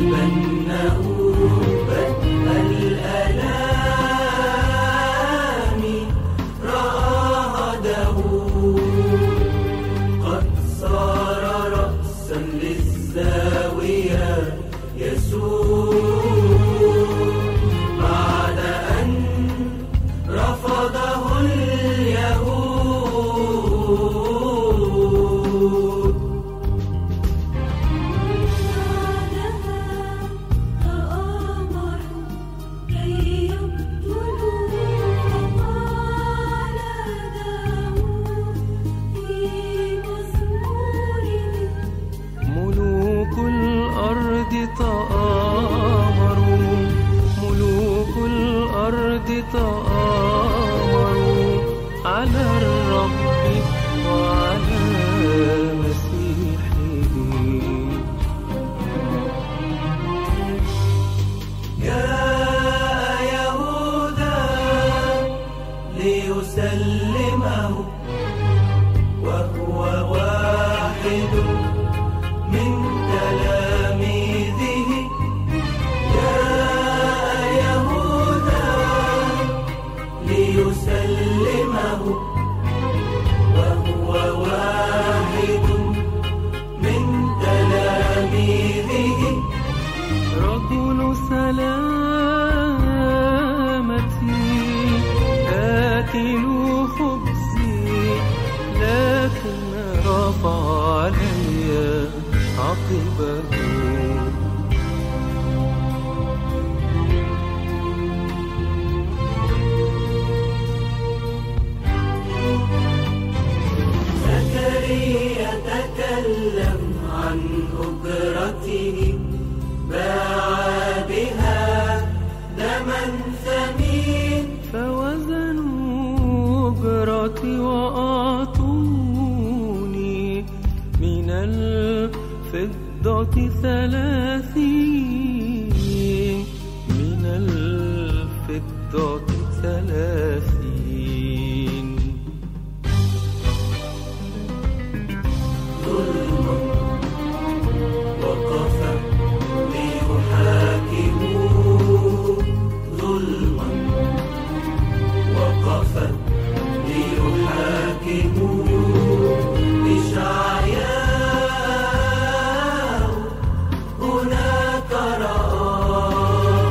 تآمروا على الرب وعلى مسيحه. جاء يهوذا ليسلمه وهو واحد من تلاميذه. جاء يهوذا ليسلمه وهو واحد من تلاميذه. رجل سلامتي آكل خبزي، لكن رفع علي عقبه. زكريا تكلم عن أجرته، باع بها دما ثمين. فوزنوا أجرتي وأعطوني من الفضة 30، من الفضة 30. ظلم وقف ليحاكموه، ظلما وقف ليحاكموه. إشعياء هناك رآه،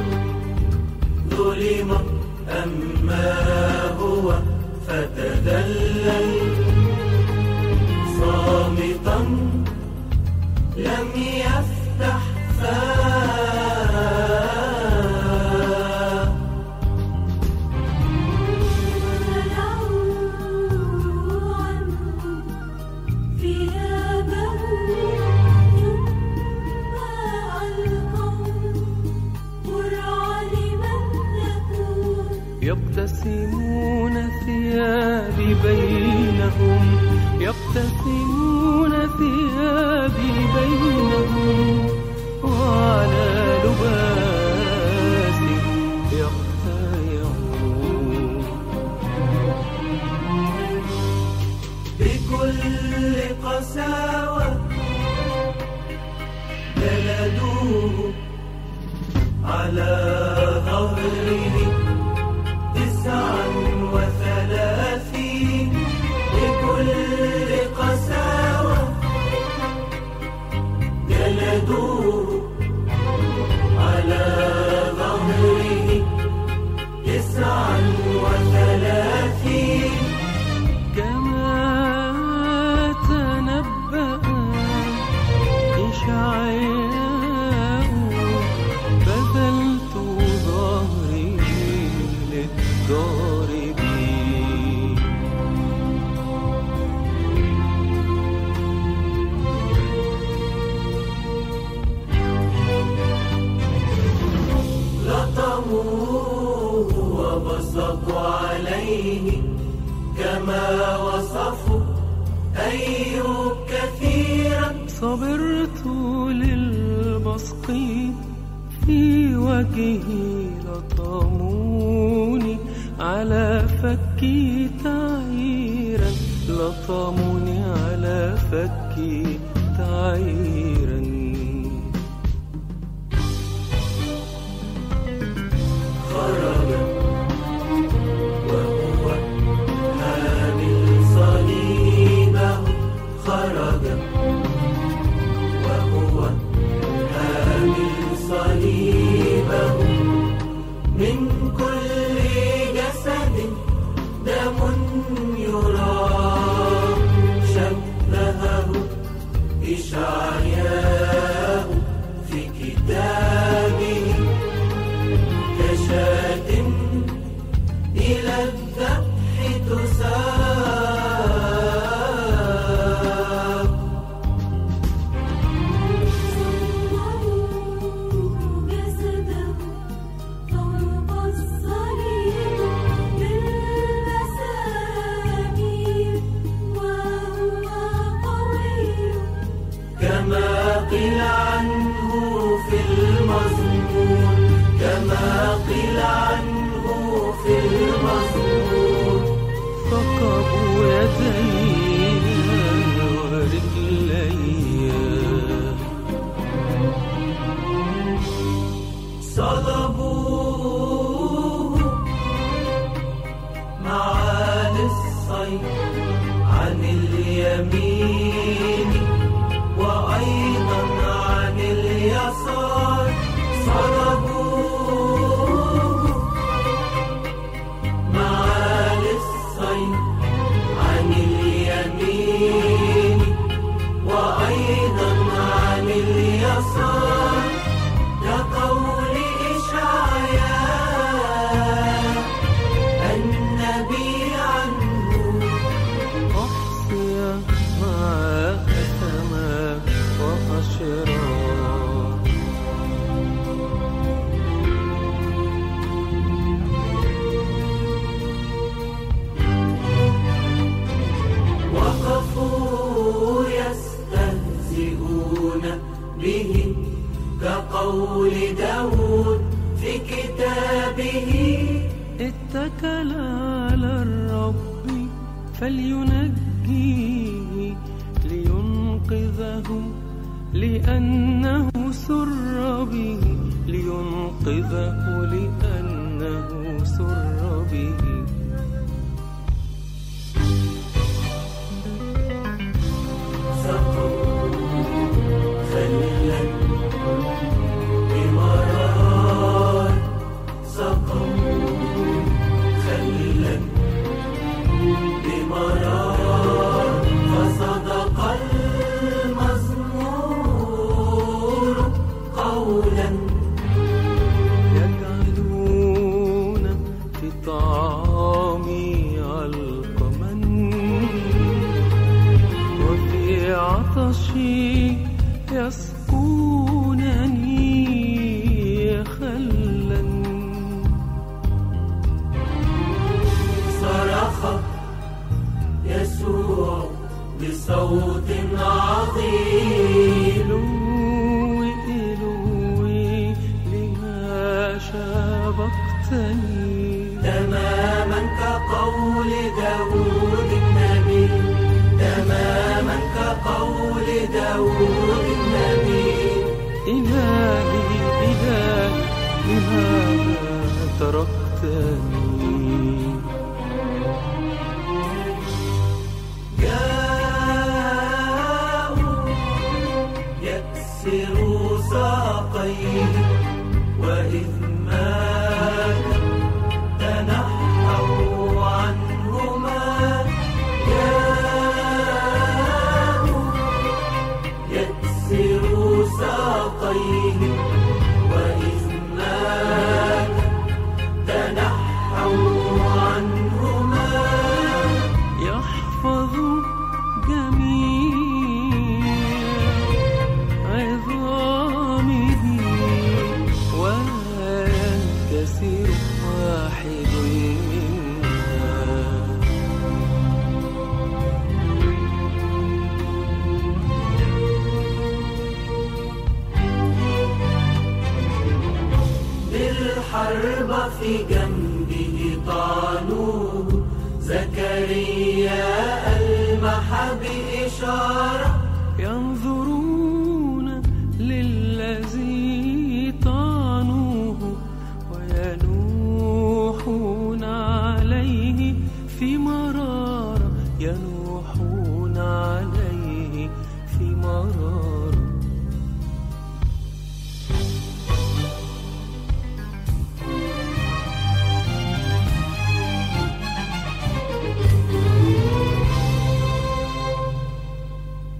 ظلم أما هو فتذلل، صامتا لم يفتح فاه. فنزعوا عنه ثيابه ثم ألقوا قرعا لمن يكون. يبتسمون ثيابي بينهم، يبتسمون ثيابي بينهم، وعلى لباسي يقترعون. بكل قساوة جلدوه على ظهره 39. بكل قساوة جلدوه على ظهره 39. كما تنبأ إشعياء بذلت ظهري للضاربين. لطموه وبصقوا عليه كما وصفوا أيوب كثيرا. صبرت للبصق في وجهي، لطموني على فكي تعيرا، لطموني على فكي تعيرا. إشعياء في كتابه كشاة إلى الذبح تساق. صوروا جسده فوق الصليب بالمسامير وهو قوي كما قيل عنه في المزمور، كما قيل عنه في المزمور. ثقبوا يديها ورجليها صلبوه معاد الصيد عن اليمين وأيضا عن اليسار. صلبوه معاد الصيد عن اليمين وأيضا عن اليسار. كقول إشعياء النبي عنه أحصي مع أثمة وأشرار. وقفوا يستهزئون به كقول داود في كتابه اتكل على الرب فلينجيه لينقذه لأنه سر به، لينقذه لأنه سر به. سقوا خلا بمرار، سقوا خلا بمرار. فصدق المزمور قولا يجعلون في طعامي علقما وفي عطشي يسقونني خلا. صرخ يسوع بصوت عظيم إلوي إلوي لما شابقتني. تماما كقول داود النبي، تماما كقول داود النبي. إلهي إلهي لماذا تركتني؟ جاءوا يكسروا ساقيه وإذ مات تنحوا عنهما. جاءوا يكسروا ساقيه وإذ مات تنحوا عنهما. يحفظ جميع عظامه ولا ينكسر واحد منها. بالحرب في جنبه طعنوه. زكريا ألمح بإشارة ينظرون للذي طعنوه وينوحون عليه في مرارة، ينوحون عليه في مرارة.